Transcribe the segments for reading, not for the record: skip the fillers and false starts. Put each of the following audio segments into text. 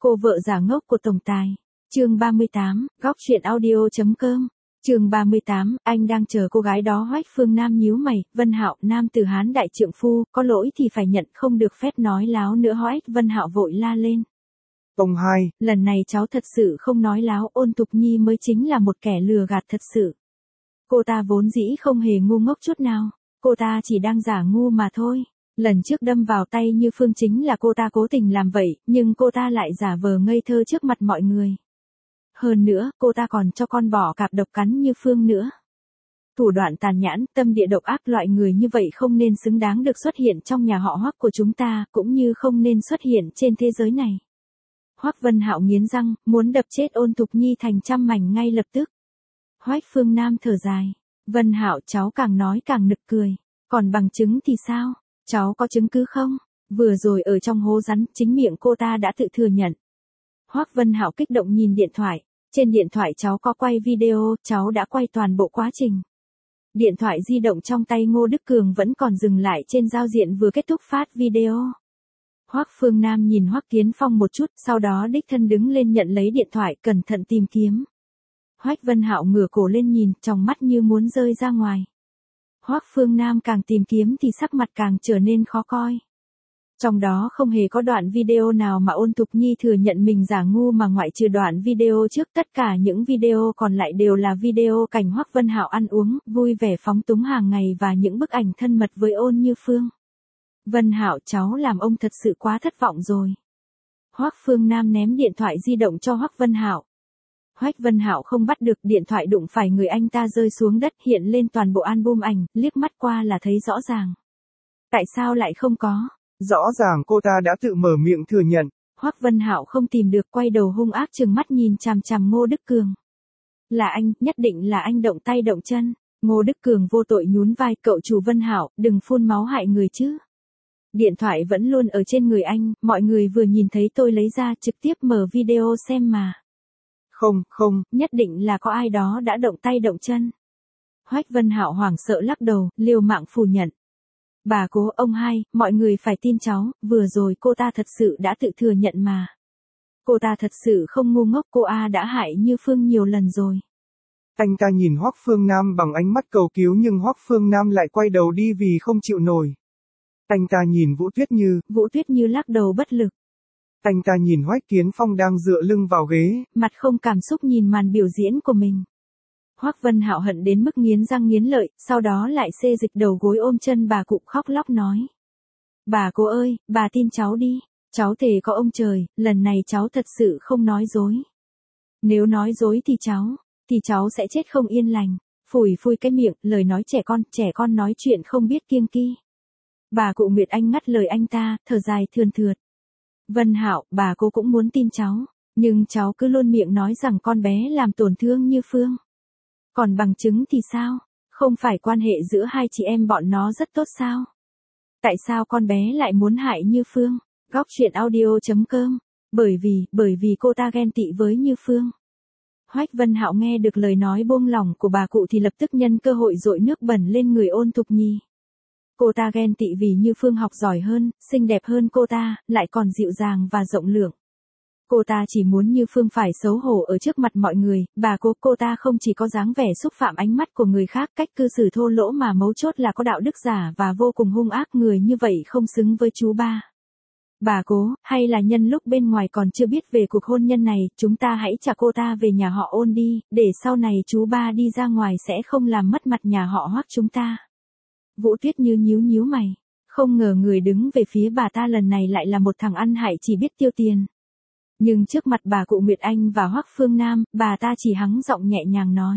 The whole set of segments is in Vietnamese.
Cô vợ giả ngốc của tổng tài. Chương 38, góc truyện audio.com. Chương 38, anh đang chờ cô gái đó. Hoách Phương Nam nhíu mày, Vân Hạo, nam tử Hán đại trượng phu, có lỗi thì phải nhận, không được phép nói láo nữa. Hoách Vân Hạo vội la lên. Ông hai, lần này cháu thật sự không nói láo, Ôn Thục Nhi mới chính là một kẻ lừa gạt thật sự. Cô ta vốn dĩ không hề ngu ngốc chút nào, cô ta chỉ đang giả ngu mà thôi. Lần trước đâm vào tay Như Phương chính là cô ta cố tình làm vậy, nhưng cô ta lại giả vờ ngây thơ trước mặt mọi người. Hơn nữa, cô ta còn cho con bò cạp độc cắn Như Phương nữa. Thủ đoạn tàn nhẫn, tâm địa độc ác, loại người như vậy không nên xứng đáng được xuất hiện trong nhà họ Hoắc của chúng ta, cũng như không nên xuất hiện trên thế giới này. Hoắc Vân Hạo nghiến răng, muốn đập chết Ôn Thục Nhi thành trăm mảnh ngay lập tức. Hoách Phương Nam thở dài. Vân Hạo, cháu càng nói càng nực cười. Còn bằng chứng thì sao? Cháu có chứng cứ không? Vừa rồi ở trong hố rắn, chính miệng cô ta đã tự thừa nhận. Hoắc Vân Hạo kích động nhìn điện thoại. Trên điện thoại cháu có quay video, cháu đã quay toàn bộ quá trình. Điện thoại di động trong tay Ngô Đức Cường vẫn còn dừng lại trên giao diện vừa kết thúc phát video. Hoắc Phương Nam nhìn Hoắc Kiến Phong một chút, sau đó đích thân đứng lên nhận lấy điện thoại, cẩn thận tìm kiếm. Hoách Vân Hạo ngửa cổ lên nhìn, trong mắt như muốn rơi ra ngoài. Hoắc Phương Nam càng tìm kiếm thì sắc mặt càng trở nên khó coi. Trong đó không hề có đoạn video nào mà Ôn Thục Nhi thừa nhận mình giả ngu, mà ngoại trừ đoạn video trước, tất cả những video còn lại đều là video cảnh Hoắc Vân Hạo ăn uống, vui vẻ phóng túng hàng ngày và những bức ảnh thân mật với Ôn Như Phương. Vân Hạo, cháu làm ông thật sự quá thất vọng rồi. Hoắc Phương Nam ném điện thoại di động cho Hoắc Vân Hạo. Hoách Vân Hạo không bắt được, điện thoại đụng phải người anh ta rơi xuống đất, hiện lên toàn bộ album ảnh, liếc mắt qua là thấy rõ ràng. Tại sao lại không có? Rõ ràng cô ta đã tự mở miệng thừa nhận. Hoắc Vân Hạo không tìm được, quay đầu hung ác trừng mắt nhìn chằm chằm Ngô Đức Cường. Là anh, nhất định là anh động tay động chân. Ngô Đức Cường vô tội nhún vai, cậu chủ Vân Hạo, đừng phun máu hại người chứ. Điện thoại vẫn luôn ở trên người anh, mọi người vừa nhìn thấy tôi lấy ra trực tiếp mở video xem mà. Không, nhất định là có ai đó đã động tay động chân. Hoách Vân Hạo hoảng sợ lắc đầu, liều mạng phủ nhận. Bà cố, ông hai, mọi người phải tin cháu, vừa rồi cô ta thật sự đã tự thừa nhận mà. Cô ta thật sự không ngu ngốc, cô đã hại Như Phương nhiều lần rồi. Anh ta nhìn Hoắc Phương Nam bằng ánh mắt cầu cứu, nhưng Hoắc Phương Nam lại quay đầu đi vì không chịu nổi. Anh ta nhìn Vũ Tuyết Như lắc đầu bất lực. Anh ta nhìn Hoách Kiến Phong đang dựa lưng vào ghế, mặt không cảm xúc nhìn màn biểu diễn của mình. Hoắc Vân Hạo hận đến mức nghiến răng nghiến lợi, sau đó lại xê dịch đầu gối ôm chân bà cụ khóc lóc nói. Bà cố ơi, bà tin cháu đi, cháu thề có ông trời, lần này cháu thật sự không nói dối. Nếu nói dối thì cháu sẽ chết không yên lành. Phủi cái miệng, lời nói trẻ con nói chuyện không biết kiêng kỵ. Bà cụ Nguyệt Anh ngắt lời anh ta, thở dài thườn thượt. Vân Hạo, bà cô cũng muốn tin cháu, nhưng cháu cứ luôn miệng nói rằng con bé làm tổn thương Như Phương. Còn bằng chứng thì sao? Không phải quan hệ giữa hai chị em bọn nó rất tốt sao? Tại sao con bé lại muốn hại Như Phương? Góc truyện audio.com. Bởi vì cô ta ghen tị với Như Phương. Hoách Vân Hạo nghe được lời nói buông lỏng của bà cụ thì lập tức nhân cơ hội dội nước bẩn lên người Ôn Thục Nhi. Cô ta ghen tị vì Như Phương học giỏi hơn, xinh đẹp hơn cô ta, lại còn dịu dàng và rộng lượng. Cô ta chỉ muốn Như Phương phải xấu hổ ở trước mặt mọi người, cô ta không chỉ có dáng vẻ xúc phạm ánh mắt của người khác, cách cư xử thô lỗ mà mấu chốt là có đạo đức giả và vô cùng hung ác, người như vậy không xứng với chú ba. Bà cố, hay là nhân lúc bên ngoài còn chưa biết về cuộc hôn nhân này, chúng ta hãy trả cô ta về nhà họ Ôn đi, để sau này chú ba đi ra ngoài sẽ không làm mất mặt nhà họ Hoắc chúng ta. Vũ Tuyết Như nhíu mày, không ngờ người đứng về phía bà ta lần này lại là một thằng ăn hại chỉ biết tiêu tiền. Nhưng trước mặt bà cụ Nguyệt Anh và Hoắc Phương Nam, bà ta chỉ hắng giọng nhẹ nhàng nói.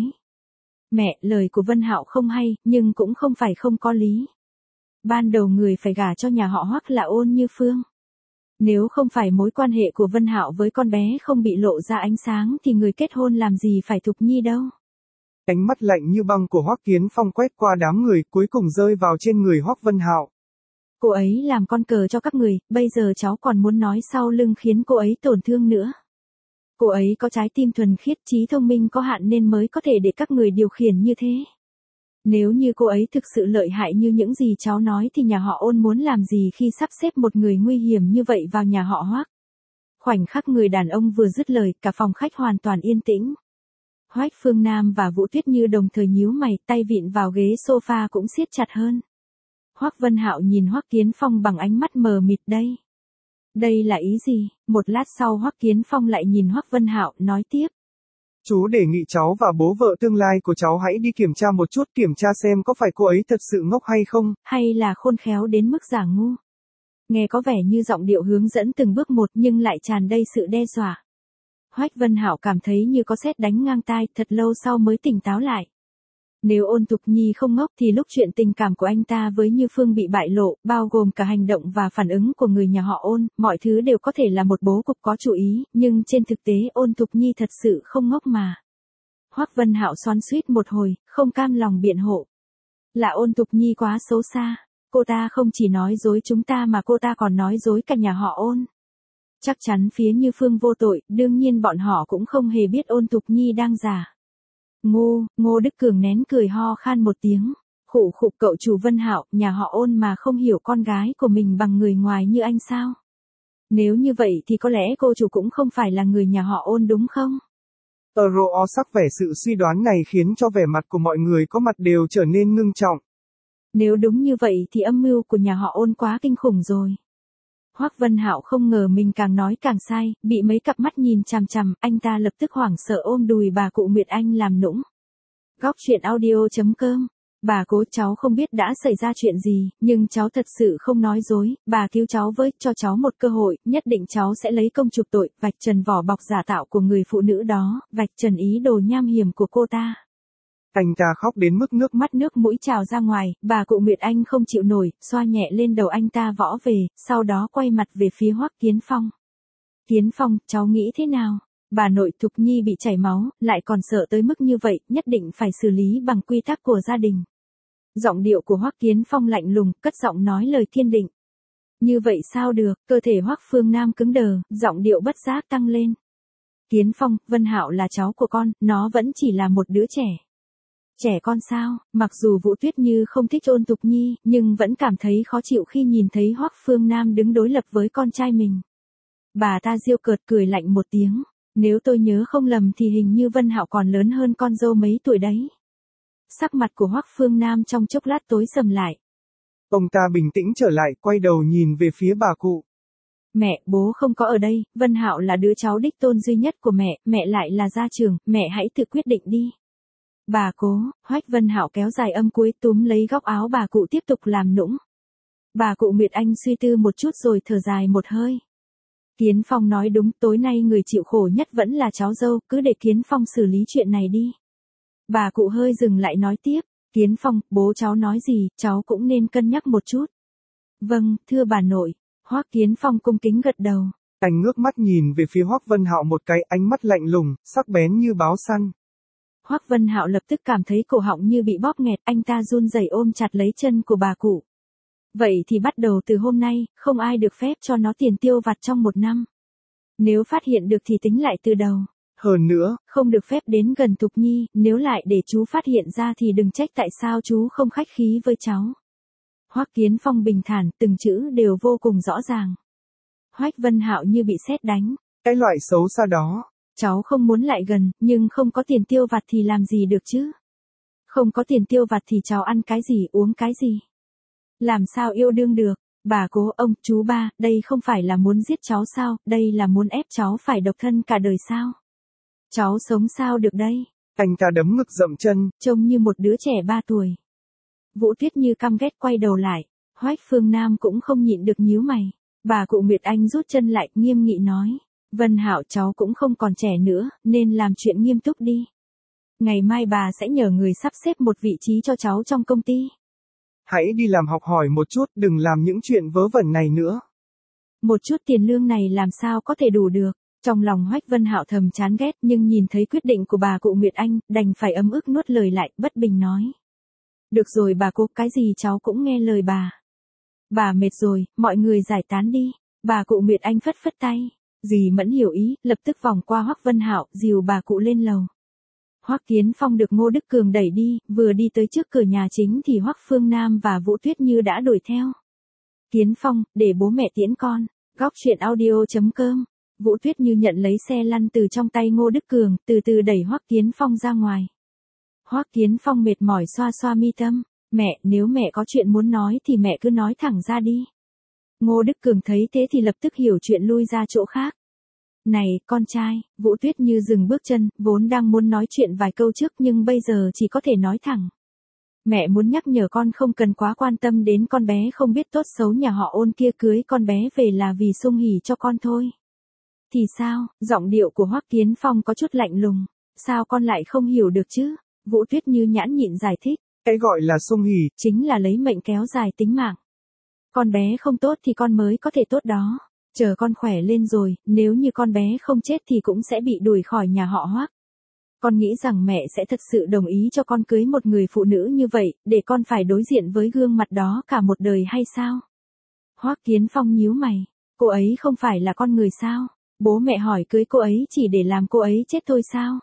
Mẹ, lời của Vân Hạo không hay, nhưng cũng không phải không có lý. Ban đầu người phải gả cho nhà họ Hoắc là Ôn Như Phương. Nếu không phải mối quan hệ của Vân Hạo với con bé không bị lộ ra ánh sáng thì người kết hôn làm gì phải Thục Nhi đâu. Ánh mắt lạnh như băng của Hoắc Kiến Phong quét qua đám người, cuối cùng rơi vào trên người Hoắc Vân Hạo. Cô ấy làm con cờ cho các người, bây giờ cháu còn muốn nói sau lưng khiến cô ấy tổn thương nữa. Cô ấy có trái tim thuần khiết, trí thông minh có hạn nên mới có thể để các người điều khiển như thế. Nếu như cô ấy thực sự lợi hại như những gì cháu nói thì nhà họ Ôn muốn làm gì khi sắp xếp một người nguy hiểm như vậy vào nhà họ Hoắc. Khoảnh khắc người đàn ông vừa dứt lời, cả phòng khách hoàn toàn yên tĩnh. Hoắc Phương Nam và Vũ Tuyết Như đồng thời nhíu mày, tay vịn vào ghế sofa cũng siết chặt hơn. Hoắc Vân Hạo nhìn Hoắc Kiến Phong bằng ánh mắt mờ mịt đây. Đây là ý gì? Một lát sau Hoắc Kiến Phong lại nhìn Hoắc Vân Hạo, nói tiếp. Chú đề nghị cháu và bố vợ tương lai của cháu hãy đi kiểm tra một chút, kiểm tra xem có phải cô ấy thật sự ngốc hay không. Hay là khôn khéo đến mức giả ngu. Nghe có vẻ như giọng điệu hướng dẫn từng bước một nhưng lại tràn đầy sự đe dọa. Hoắc Vân Hạo cảm thấy như có sét đánh ngang tai, thật lâu sau mới tỉnh táo lại. Nếu Ôn Tục Nhi không ngốc thì lúc chuyện tình cảm của anh ta với Như Phương bị bại lộ, bao gồm cả hành động và phản ứng của người nhà họ Ôn, mọi thứ đều có thể là một bố cục có chủ ý, nhưng trên thực tế Ôn Tục Nhi thật sự không ngốc mà. Hoắc Vân Hạo xoắn xuýt một hồi, không cam lòng biện hộ. Là Ôn Tục Nhi quá xấu xa, cô ta không chỉ nói dối chúng ta mà cô ta còn nói dối cả nhà họ Ôn. Chắc chắn phía Như Phương vô tội, đương nhiên bọn họ cũng không hề biết Ôn Tục Nhi đang giả. Ngô Đức Cường nén cười ho khan một tiếng. Khụ cậu chủ Vân Hạo, nhà họ Ôn mà không hiểu con gái của mình bằng người ngoài như anh sao? Nếu như vậy thì có lẽ cô chủ cũng không phải là người nhà họ Ôn đúng không? Sắc vẻ sự suy đoán này khiến cho vẻ mặt của mọi người có mặt đều trở nên ngưng trọng. Nếu đúng như vậy thì âm mưu của nhà họ Ôn quá kinh khủng rồi. Hoắc Vân Hạo không ngờ mình càng nói càng sai, bị mấy cặp mắt nhìn chằm chằm, anh ta lập tức hoảng sợ ôm đùi bà cụ Nguyệt Anh làm nũng. Góc truyện audio.com. Bà cố, cháu không biết đã xảy ra chuyện gì, nhưng cháu thật sự không nói dối, bà cứu cháu với, cho cháu một cơ hội, nhất định cháu sẽ lấy công chuộc tội, vạch trần vỏ bọc giả tạo của người phụ nữ đó, vạch trần ý đồ nham hiểm của cô ta. Anh ta khóc đến mức nước mắt nước mũi trào ra ngoài, bà cụ Nguyệt Anh không chịu nổi, xoa nhẹ lên đầu anh ta võ về, sau đó quay mặt về phía Hoắc Kiến Phong. Kiến Phong, cháu nghĩ thế nào? Bà nội Thục Nhi bị chảy máu, lại còn sợ tới mức như vậy, nhất định phải xử lý bằng quy tắc của gia đình. Giọng điệu của Hoắc Kiến Phong lạnh lùng, cất giọng nói lời kiên định. Như vậy sao được? Cơ thể Hoắc Phương Nam cứng đờ, giọng điệu bất giác tăng lên. Kiến Phong, Vân Hạo là cháu của con, nó vẫn chỉ là một đứa trẻ. Trẻ con sao? Mặc dù Vũ Tuyết Như không thích Ôn Tục Nhi, nhưng vẫn cảm thấy khó chịu khi nhìn thấy Hoắc Phương Nam đứng đối lập với con trai mình. Bà ta giễu cợt cười lạnh một tiếng. Nếu tôi nhớ không lầm thì hình như Vân Hạo còn lớn hơn con dâu mấy tuổi đấy. Sắc mặt của Hoắc Phương Nam trong chốc lát tối sầm lại. Ông ta bình tĩnh trở lại, quay đầu nhìn về phía bà cụ. Mẹ, bố không có ở đây, Vân Hạo là đứa cháu đích tôn duy nhất của mẹ lại là gia trưởng, mẹ hãy tự quyết định đi. Bà cố, Hoắc Vân Hạo kéo dài âm cuối túm lấy góc áo bà cụ tiếp tục làm nũng. Bà cụ Nguyệt Anh suy tư một chút rồi thở dài một hơi. Kiến Phong nói đúng, tối nay người chịu khổ nhất vẫn là cháu dâu, cứ để Kiến Phong xử lý chuyện này đi. Bà cụ hơi dừng lại nói tiếp, Kiến Phong, bố cháu nói gì, cháu cũng nên cân nhắc một chút. Vâng, thưa bà nội. Hoắc Kiến Phong cung kính gật đầu. Anh ngước mắt nhìn về phía Hoắc Vân Hạo một cái, ánh mắt lạnh lùng, sắc bén như báo săn. Hoắc Vân Hạo lập tức cảm thấy cổ họng như bị bóp nghẹt, anh ta run rẩy ôm chặt lấy chân của bà cụ. Vậy thì bắt đầu từ hôm nay, không ai được phép cho nó tiền tiêu vặt trong 1 năm. Nếu phát hiện được thì tính lại từ đầu. Hơn nữa, không được phép đến gần Tục Nhi, nếu lại để chú phát hiện ra thì đừng trách tại sao chú không khách khí với cháu. Hoắc Kiến Phong bình thản, từng chữ đều vô cùng rõ ràng. Hoắc Vân Hạo như bị sét đánh. Cái loại xấu xa đó. Cháu không muốn lại gần, nhưng không có tiền tiêu vặt thì làm gì được chứ? Không có tiền tiêu vặt thì cháu ăn cái gì, uống cái gì? Làm sao yêu đương được? Bà cố, ông, chú ba, đây không phải là muốn giết cháu sao, đây là muốn ép cháu phải độc thân cả đời sao? Cháu sống sao được đây? Anh ta đấm ngực dậm chân, trông như một đứa trẻ 3 tuổi. Vũ Tuyết Như căm ghét quay đầu lại, Hoắc Phương Nam cũng không nhịn được nhíu mày. Bà cụ Nguyệt Anh rút chân lại, nghiêm nghị nói, Vân Hạo cháu cũng không còn trẻ nữa, nên làm chuyện nghiêm túc đi. Ngày mai bà sẽ nhờ người sắp xếp một vị trí cho cháu trong công ty. Hãy đi làm học hỏi một chút, đừng làm những chuyện vớ vẩn này nữa. Một chút tiền lương này làm sao có thể đủ được. Trong lòng Hoắc Vân Hạo thầm chán ghét, nhưng nhìn thấy quyết định của bà cụ Nguyệt Anh, đành phải ấm ức nuốt lời lại, bất bình nói. Được rồi bà cô, cái gì cháu cũng nghe lời bà. Bà mệt rồi, mọi người giải tán đi. Bà cụ Nguyệt Anh phất phất tay. Dì Mẫn hiểu ý, lập tức vòng qua Hoắc Vân Hạo, dìu bà cụ lên lầu. Hoắc Kiến Phong được Ngô Đức Cường đẩy đi, vừa đi tới trước cửa nhà chính thì Hoắc Phương Nam và Vũ Tuyết Như đã đuổi theo. Kiến Phong, để bố mẹ tiễn con. Góc truyện audio.com Vũ Tuyết Như nhận lấy xe lăn từ trong tay Ngô Đức Cường, từ từ đẩy Hoắc Kiến Phong ra ngoài. Hoắc Kiến Phong mệt mỏi xoa xoa mi tâm, mẹ, nếu mẹ có chuyện muốn nói thì mẹ cứ nói thẳng ra đi. Ngô Đức Cường thấy thế thì lập tức hiểu chuyện lui ra chỗ khác. Này, con trai, Vũ Tuyết Như dừng bước chân, vốn đang muốn nói chuyện vài câu trước nhưng bây giờ chỉ có thể nói thẳng. Mẹ muốn nhắc nhở con không cần quá quan tâm đến con bé không biết tốt xấu nhà họ Ôn kia cưới con bé về là vì sung hỉ cho con thôi. Thì sao, giọng điệu của Hoắc Kiến Phong có chút lạnh lùng, sao con lại không hiểu được chứ? Vũ Tuyết Như nhãn nhịn giải thích. Cái gọi là sung hỉ, chính là lấy mệnh kéo dài tính mạng. Con bé không tốt thì con mới có thể tốt đó. Chờ con khỏe lên rồi, nếu như con bé không chết thì cũng sẽ bị đuổi khỏi nhà họ Hoắc. Con nghĩ rằng mẹ sẽ thật sự đồng ý cho con cưới một người phụ nữ như vậy, để con phải đối diện với gương mặt đó cả một đời hay sao? Hoắc Kiến Phong nhíu mày, cô ấy không phải là con người sao? Bố mẹ hỏi cưới cô ấy chỉ để làm cô ấy chết thôi sao?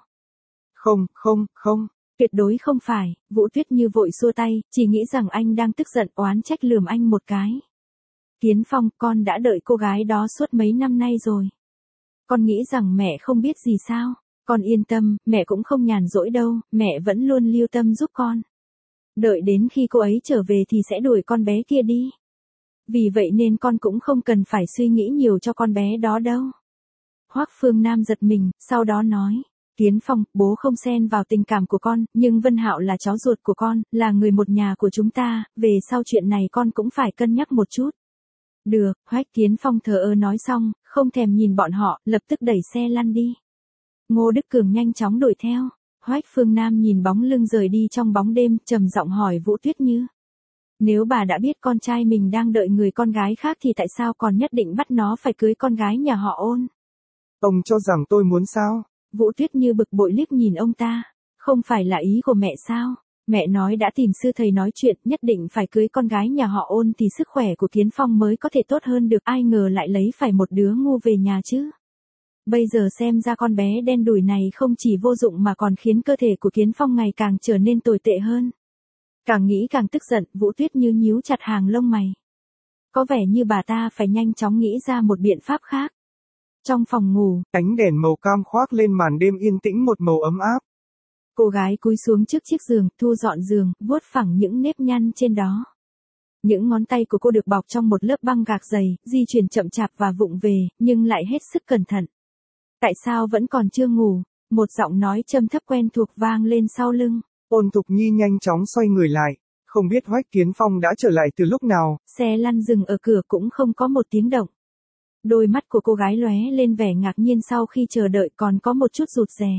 Không. Tuyệt đối không phải, Vũ Tuyết Như vội xua tay, chỉ nghĩ rằng anh đang tức giận oán trách lườm anh một cái. Kiến Phong, con đã đợi cô gái đó suốt mấy năm nay rồi. Con nghĩ rằng mẹ không biết gì sao? Con yên tâm, mẹ cũng không nhàn rỗi đâu, mẹ vẫn luôn lưu tâm giúp con. Đợi đến khi cô ấy trở về thì sẽ đuổi con bé kia đi. Vì vậy nên con cũng không cần phải suy nghĩ nhiều cho con bé đó đâu. Hoắc Phương Nam giật mình, sau đó nói. Kiến Phong, bố không xen vào tình cảm của con, nhưng Vân Hạo là cháu ruột của con, là người một nhà của chúng ta, về sau chuyện này con cũng phải cân nhắc một chút. Được, Hoắc Kiến Phong thờ ơ nói xong, không thèm nhìn bọn họ, lập tức đẩy xe lăn đi. Ngô Đức Cường nhanh chóng đuổi theo. Hoắc Phương Nam nhìn bóng lưng rời đi trong bóng đêm, trầm giọng hỏi Vũ Tuyết Như. Nếu bà đã biết con trai mình đang đợi người con gái khác thì tại sao còn nhất định bắt nó phải cưới con gái nhà họ Ôn? Ông cho rằng tôi muốn sao? Vũ Tuyết Như bực bội liếc nhìn ông ta. Không phải là ý của mẹ sao? Mẹ nói đã tìm sư thầy nói chuyện nhất định phải cưới con gái nhà họ Ôn thì sức khỏe của Kiến Phong mới có thể tốt hơn được, ai ngờ lại lấy phải một đứa ngu về nhà chứ. Bây giờ xem ra con bé đen đủi này không chỉ vô dụng mà còn khiến cơ thể của Kiến Phong ngày càng trở nên tồi tệ hơn. Càng nghĩ càng tức giận, Vũ Tuyết Như nhíu chặt hàng lông mày. Có vẻ như bà ta phải nhanh chóng nghĩ ra một biện pháp khác. Trong phòng ngủ, ánh đèn màu cam khoác lên màn đêm yên tĩnh một màu ấm áp. Cô gái cúi xuống trước chiếc giường, thu dọn giường, vuốt phẳng những nếp nhăn trên đó. Những ngón tay của cô được bọc trong một lớp băng gạc dày, di chuyển chậm chạp và vụng về, nhưng lại hết sức cẩn thận. Tại sao vẫn còn chưa ngủ? Một giọng nói trầm thấp quen thuộc vang lên sau lưng. Ôn Thục Nhi nhanh chóng xoay người lại, không biết Hoắc Kiến Phong đã trở lại từ lúc nào. Xe lăn dừng ở cửa cũng không có một tiếng động. Đôi mắt của cô gái lóe lên vẻ ngạc nhiên sau khi chờ đợi còn có một chút rụt rè.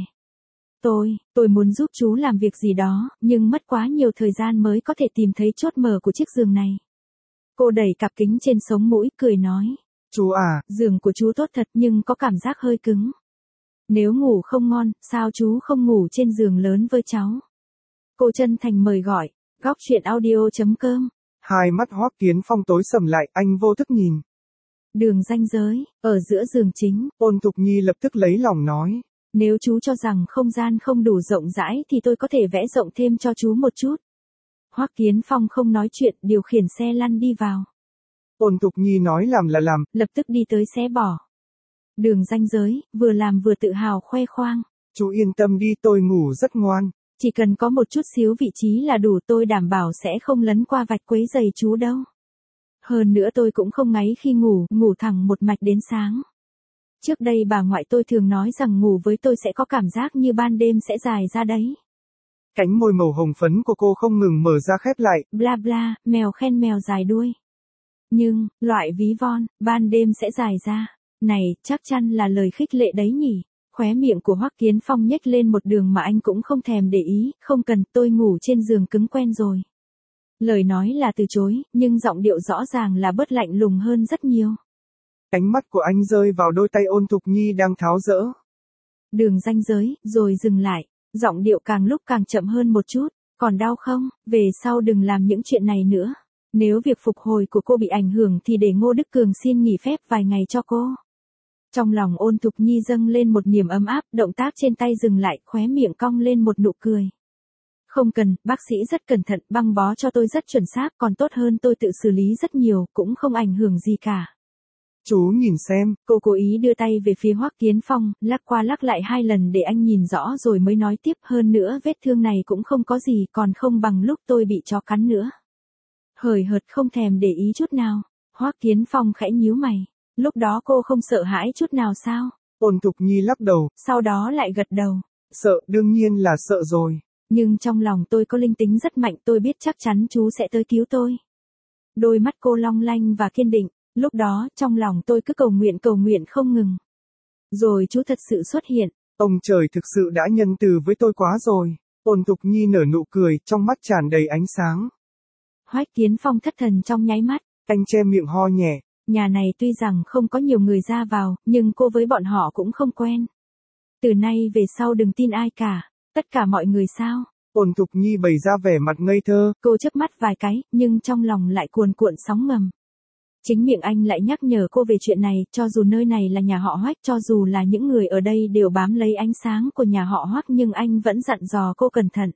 Tôi muốn giúp chú làm việc gì đó, nhưng mất quá nhiều thời gian mới có thể tìm thấy chốt mở của chiếc giường này. Cô đẩy cặp kính trên sống mũi, cười nói. Chú à, giường của chú tốt thật nhưng có cảm giác hơi cứng. Nếu ngủ không ngon, sao chú không ngủ trên giường lớn với cháu? Cô chân thành mời gọi, góc truyện audio.com. Hai mắt Hoắc Kiến Phong tối sầm lại, anh vô thức nhìn. Đường ranh giới, ở giữa giường chính. Ôn Thục Nhi lập tức lấy lòng nói. Nếu chú cho rằng không gian không đủ rộng rãi thì tôi có thể vẽ rộng thêm cho chú một chút. Hoắc Kiến Phong không nói chuyện, điều khiển xe lăn đi vào. Ôn Thục Nhi nói làm là làm, lập tức đi tới xé bỏ. Đường ranh giới, vừa làm vừa tự hào khoe khoang. Chú yên tâm đi, tôi ngủ rất ngoan. Chỉ cần có một chút xíu vị trí là đủ, tôi đảm bảo sẽ không lấn qua vạch quấy giày chú đâu. Hơn nữa tôi cũng không ngáy khi ngủ, ngủ thẳng một mạch đến sáng. Trước đây bà ngoại tôi thường nói rằng ngủ với tôi sẽ có cảm giác như ban đêm sẽ dài ra đấy. Cánh môi màu hồng phấn của cô không ngừng mở ra khép lại. Bla bla, mèo khen mèo dài đuôi. Nhưng, loại ví von, ban đêm sẽ dài ra. Này, chắc chắn là lời khích lệ đấy nhỉ. Khóe miệng của Hoắc Kiến Phong nhếch lên một đường mà anh cũng không thèm để ý, không cần, tôi ngủ trên giường cứng quen rồi. Lời nói là từ chối, nhưng giọng điệu rõ ràng là bớt lạnh lùng hơn rất nhiều. Ánh mắt của anh rơi vào đôi tay Ôn Thục Nhi đang tháo dỡ. Đường ranh giới, rồi dừng lại, giọng điệu càng lúc càng chậm hơn một chút, còn đau không, về sau đừng làm những chuyện này nữa. Nếu việc phục hồi của cô bị ảnh hưởng thì để Ngô Đức Cường xin nghỉ phép vài ngày cho cô. Trong lòng Ôn Thục Nhi dâng lên một niềm ấm áp, động tác trên tay dừng lại, khóe miệng cong lên một nụ cười. Không cần, bác sĩ rất cẩn thận, băng bó cho tôi rất chuẩn xác, còn tốt hơn tôi tự xử lý rất nhiều, cũng không ảnh hưởng gì cả. Chú nhìn xem. Cô cố ý đưa tay về phía Hoắc Kiến Phong, lắc qua lắc lại 2 lần để anh nhìn rõ rồi mới nói tiếp, hơn nữa vết thương này cũng không có gì, còn không bằng lúc tôi bị chó cắn nữa. Hời hợt không thèm để ý chút nào. Hoắc Kiến Phong khẽ nhíu mày. Lúc đó cô không sợ hãi chút nào sao? Ôn Thục Nhi lắc đầu. Sau đó lại gật đầu. Sợ, đương nhiên là sợ rồi. Nhưng trong lòng tôi có linh tính rất mạnh, tôi biết chắc chắn chú sẽ tới cứu tôi. Đôi mắt cô long lanh và kiên định, lúc đó trong lòng tôi cứ cầu nguyện không ngừng. Rồi chú thật sự xuất hiện. Ông trời thực sự đã nhân từ với tôi quá rồi. Ôn Thục Nhi nở nụ cười, trong mắt tràn đầy ánh sáng. Hoắc Kiến Phong thất thần trong nháy mắt. Anh che miệng ho nhẹ. Nhà này tuy rằng không có nhiều người ra vào, nhưng cô với bọn họ cũng không quen. Từ nay về sau đừng tin ai cả. Tất cả mọi người sao? Ôn Thục Nhi bày ra vẻ mặt ngây thơ. Cô chớp mắt vài cái, nhưng trong lòng lại cuồn cuộn sóng ngầm. Chính miệng anh lại nhắc nhở cô về chuyện này, cho dù nơi này là nhà họ Hoắc, cho dù là những người ở đây đều bám lấy ánh sáng của nhà họ Hoắc, nhưng anh vẫn dặn dò cô cẩn thận.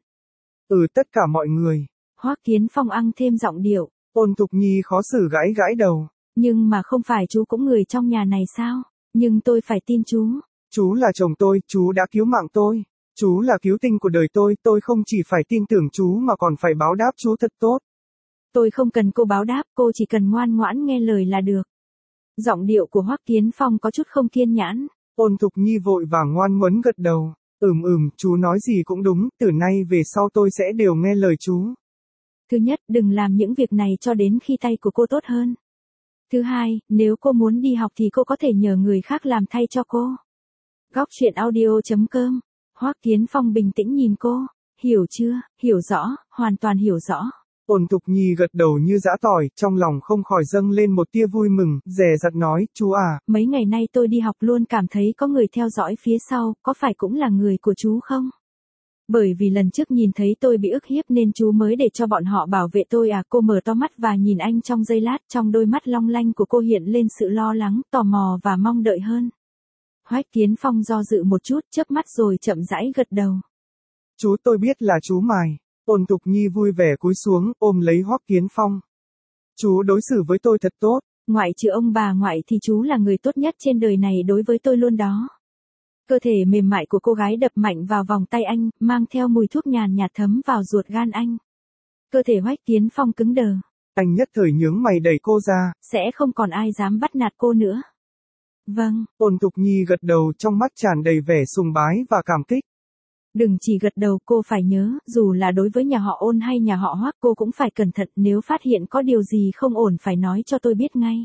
Tất cả mọi người. Hoắc Kiến Phong ăn thêm giọng điệu. Ôn Thục Nhi khó xử gãi gãi đầu. Nhưng mà không phải chú cũng người trong nhà này sao? Nhưng tôi phải tin chú. Chú là chồng tôi, chú đã cứu mạng tôi. Chú là cứu tinh của đời tôi không chỉ phải tin tưởng chú mà còn phải báo đáp chú thật tốt. Tôi không cần cô báo đáp, cô chỉ cần ngoan ngoãn nghe lời là được. Giọng điệu của Hoắc Kiến Phong có chút không kiên nhẫn. Ôn Thục Nhi vội vàng ngoan ngoãn gật đầu. Chú nói gì cũng đúng, từ nay về sau tôi sẽ đều nghe lời chú. Thứ nhất, đừng làm những việc này cho đến khi tay của cô tốt hơn. Thứ hai, nếu cô muốn đi học thì cô có thể nhờ người khác làm thay cho cô. Góc truyện audio.com. Hoắc Kiến Phong bình tĩnh nhìn cô. Hiểu chưa? Hiểu rõ, hoàn toàn hiểu rõ. Ôn Thục Nhi gật đầu như giã tỏi, trong lòng không khỏi dâng lên một tia vui mừng, dè dặt nói, chú à. Mấy ngày nay tôi đi học luôn cảm thấy có người theo dõi phía sau, có phải cũng là người của chú không? Bởi vì lần trước nhìn thấy tôi bị ức hiếp nên chú mới để cho bọn họ bảo vệ tôi à? Cô mở to mắt và nhìn anh trong giây lát, trong đôi mắt long lanh của cô hiện lên sự lo lắng, tò mò và mong đợi hơn. Hoắc Kiến Phong do dự một chút, chớp mắt rồi chậm rãi gật đầu. Chú, tôi biết là chú mài. Ôn Thục Nhi vui vẻ cúi xuống, ôm lấy Hoắc Kiến Phong. Chú đối xử với tôi thật tốt. Ngoại trừ ông bà ngoại thì chú là người tốt nhất trên đời này đối với tôi luôn đó. Cơ thể mềm mại của cô gái đập mạnh vào vòng tay anh, mang theo mùi thuốc nhàn nhạt thấm vào ruột gan anh. Cơ thể Hoắc Kiến Phong cứng đờ. Anh nhất thời nhướng mày đẩy cô ra. Sẽ không còn ai dám bắt nạt cô nữa. Vâng. Ôn Thục Nhi gật đầu, trong mắt tràn đầy vẻ sùng bái và cảm kích. Đừng chỉ gật đầu, cô phải nhớ, dù là đối với nhà họ Ôn hay nhà họ Hoắc cô cũng phải cẩn thận, nếu phát hiện có điều gì không ổn phải nói cho tôi biết ngay.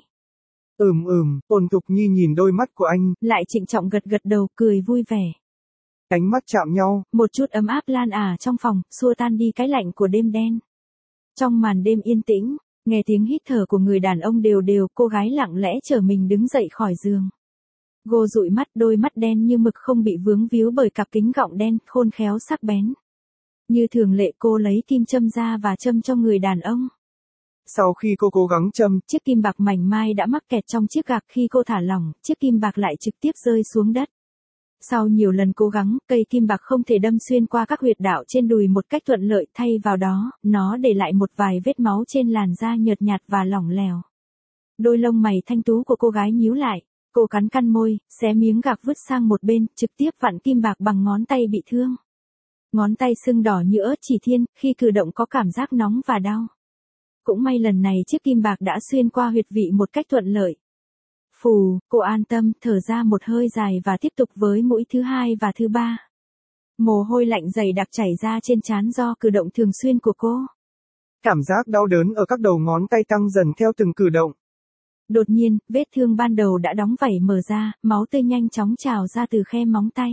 Ôn Thục Nhi nhìn đôi mắt của anh, lại trịnh trọng gật gật đầu, cười vui vẻ. Ánh mắt chạm nhau, một chút ấm áp lan trong phòng, xua tan đi cái lạnh của đêm đen. Trong màn đêm yên tĩnh, nghe tiếng hít thở của người đàn ông đều đều, cô gái lặng lẽ trở mình đứng dậy khỏi giường. Cô dụi mắt, đôi mắt đen như mực không bị vướng víu bởi cặp kính gọng đen, khôn khéo sắc bén. Như thường lệ cô lấy kim châm ra và châm cho người đàn ông. Sau khi cô cố gắng châm, chiếc kim bạc mảnh mai đã mắc kẹt trong chiếc gạc, khi cô thả lỏng, chiếc kim bạc lại trực tiếp rơi xuống đất. Sau nhiều lần cố gắng, cây kim bạc không thể đâm xuyên qua các huyệt đạo trên đùi một cách thuận lợi, thay vào đó, nó để lại một vài vết máu trên làn da nhợt nhạt và lỏng lẻo. Đôi lông mày thanh tú của cô gái nhíu lại, cô cắn môi, xé miếng gạc vứt sang một bên, trực tiếp vặn kim bạc bằng ngón tay bị thương. Ngón tay sưng đỏ như ớt chỉ thiên, khi cử động có cảm giác nóng và đau. Cũng may lần này chiếc kim bạc đã xuyên qua huyệt vị một cách thuận lợi. Phù, cô an tâm, thở ra một hơi dài và tiếp tục với mũi thứ hai và thứ ba. Mồ hôi lạnh dày đặc chảy ra trên trán do cử động thường xuyên của cô. Cảm giác đau đớn ở các đầu ngón tay tăng dần theo từng cử động. Đột nhiên, vết thương ban đầu đã đóng vảy mở ra, máu tươi nhanh chóng trào ra từ khe móng tay.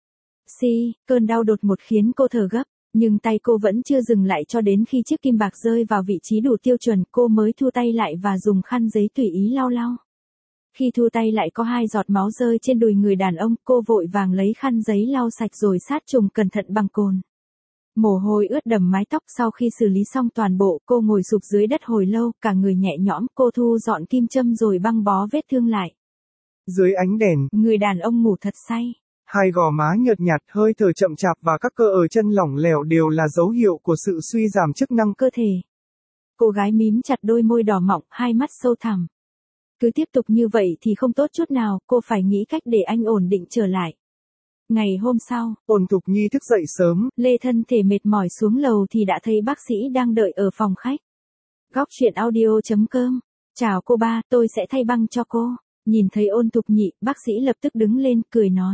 Cơn đau đột ngột khiến cô thở gấp, nhưng tay cô vẫn chưa dừng lại cho đến khi chiếc kim bạc rơi vào vị trí đủ tiêu chuẩn, cô mới thu tay lại và dùng khăn giấy tùy ý lau lau. Khi thu tay lại có 2 giọt máu rơi trên đùi người đàn ông, cô vội vàng lấy khăn giấy lau sạch rồi sát trùng cẩn thận bằng cồn. Mồ hôi ướt đầm mái tóc, sau khi xử lý xong toàn bộ, cô ngồi sụp dưới đất hồi lâu, cả người nhẹ nhõm, cô thu dọn kim châm rồi băng bó vết thương lại. Dưới ánh đèn, người đàn ông ngủ thật say. 2 gò má nhợt nhạt, hơi thở chậm chạp và các cơ ở chân lỏng lẻo đều là dấu hiệu của sự suy giảm chức năng cơ thể. Cô gái mím chặt đôi môi đỏ mọng, hai mắt sâu thẳm. Cứ tiếp tục như vậy thì không tốt chút nào, cô phải nghĩ cách để anh ổn định trở lại. Ngày hôm sau, Ôn Thục Nhi thức dậy sớm. Lê thân thể mệt mỏi xuống lầu thì đã thấy bác sĩ đang đợi ở phòng khách. Góc truyện audio.com. Chào cô ba, tôi sẽ thay băng cho cô. Nhìn thấy Ôn Thục Nhị, bác sĩ lập tức đứng lên, cười nói.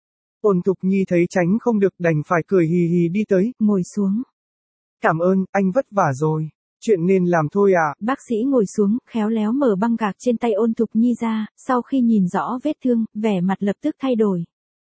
Ôn Thục Nhi thấy tránh không được đành phải cười hì hì đi tới. Ngồi xuống. Cảm ơn, anh vất vả rồi. Chuyện nên làm thôi à. Bác sĩ ngồi xuống, khéo léo mở băng gạc trên tay Ôn Thục Nhi ra, sau khi nhìn rõ vết thương, vẻ mặt lập tức thay đổi.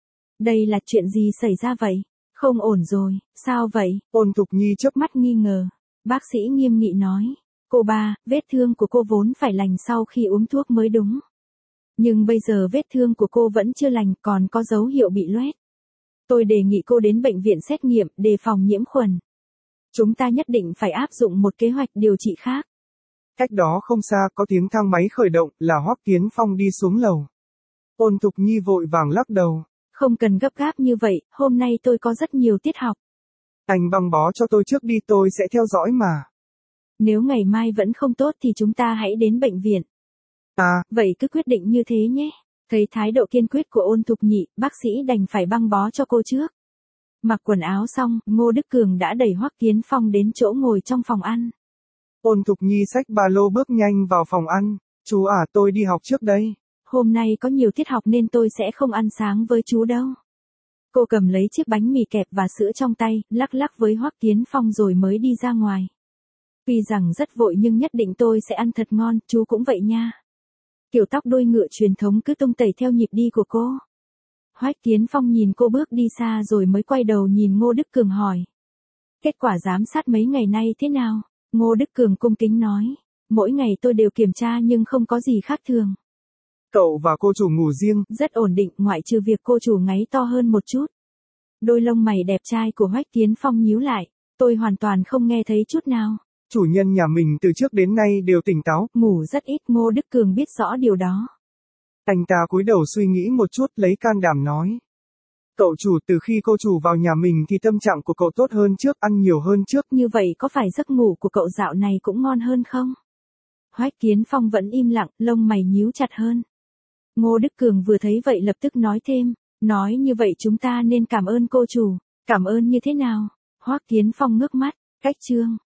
Đây là chuyện gì xảy ra vậy? Không ổn rồi, sao vậy? Ôn Thục Nhi chớp mắt nghi ngờ. Bác sĩ nghiêm nghị nói. Cô ba, vết thương của cô vốn phải lành sau khi uống thuốc mới đúng. Nhưng bây giờ vết thương của cô vẫn chưa lành, còn có dấu hiệu bị loét. Tôi đề nghị cô đến bệnh viện xét nghiệm, đề phòng nhiễm khuẩn. Chúng ta nhất định phải áp dụng một kế hoạch điều trị khác. Cách đó không xa có tiếng thang máy khởi động, là Hoắc Kiến Phong đi xuống lầu. Ôn Thục Nhi vội vàng lắc đầu. Không cần gấp gáp như vậy, hôm nay tôi có rất nhiều tiết học. Anh băng bó cho tôi trước đi, tôi sẽ theo dõi mà. Nếu ngày mai vẫn không tốt thì chúng ta hãy đến bệnh viện. À, vậy cứ quyết định như thế nhé. Thấy thái độ kiên quyết của Ôn Thục Nhị, bác sĩ đành phải băng bó cho cô trước. Mặc quần áo xong, Ngô Đức Cường đã đẩy Hoắc Kiến Phong đến chỗ ngồi trong phòng ăn. Ôn Thục Nhi xách ba lô bước nhanh vào phòng ăn. Chú à, tôi đi học trước đây. Hôm nay có nhiều tiết học nên tôi sẽ không ăn sáng với chú đâu. Cô cầm lấy chiếc bánh mì kẹp và sữa trong tay, lắc lắc với Hoắc Kiến Phong rồi mới đi ra ngoài. Tuy rằng rất vội nhưng nhất định tôi sẽ ăn thật ngon, chú cũng vậy nha. Kiểu tóc đuôi ngựa truyền thống cứ tung tẩy theo nhịp đi của cô. Hoắc Kiến Phong nhìn cô bước đi xa rồi mới quay đầu nhìn Ngô Đức Cường hỏi. Kết quả giám sát mấy ngày nay thế nào? Ngô Đức Cường cung kính nói. Mỗi ngày tôi đều kiểm tra nhưng không có gì khác thường. Cậu và cô chủ ngủ riêng. Rất ổn định, ngoại trừ việc cô chủ ngáy to hơn một chút. Đôi lông mày đẹp trai của Hoắc Kiến Phong nhíu lại. Tôi hoàn toàn không nghe thấy chút nào. Chủ nhân nhà mình từ trước đến nay đều tỉnh táo. Ngủ rất ít, Ngô Đức Cường biết rõ điều đó. Anh ta cúi đầu suy nghĩ một chút, lấy can đảm nói. Cậu chủ, từ khi cô chủ vào nhà mình thì tâm trạng của cậu tốt hơn trước, ăn nhiều hơn trước. Như vậy có phải giấc ngủ của cậu dạo này cũng ngon hơn không? Hoắc Kiến Phong vẫn im lặng, lông mày nhíu chặt hơn. Ngô Đức Cường vừa thấy vậy lập tức nói thêm. Nói như vậy chúng ta nên cảm ơn cô chủ. Cảm ơn như thế nào? Hoắc Kiến Phong ngước mắt. Cách chương.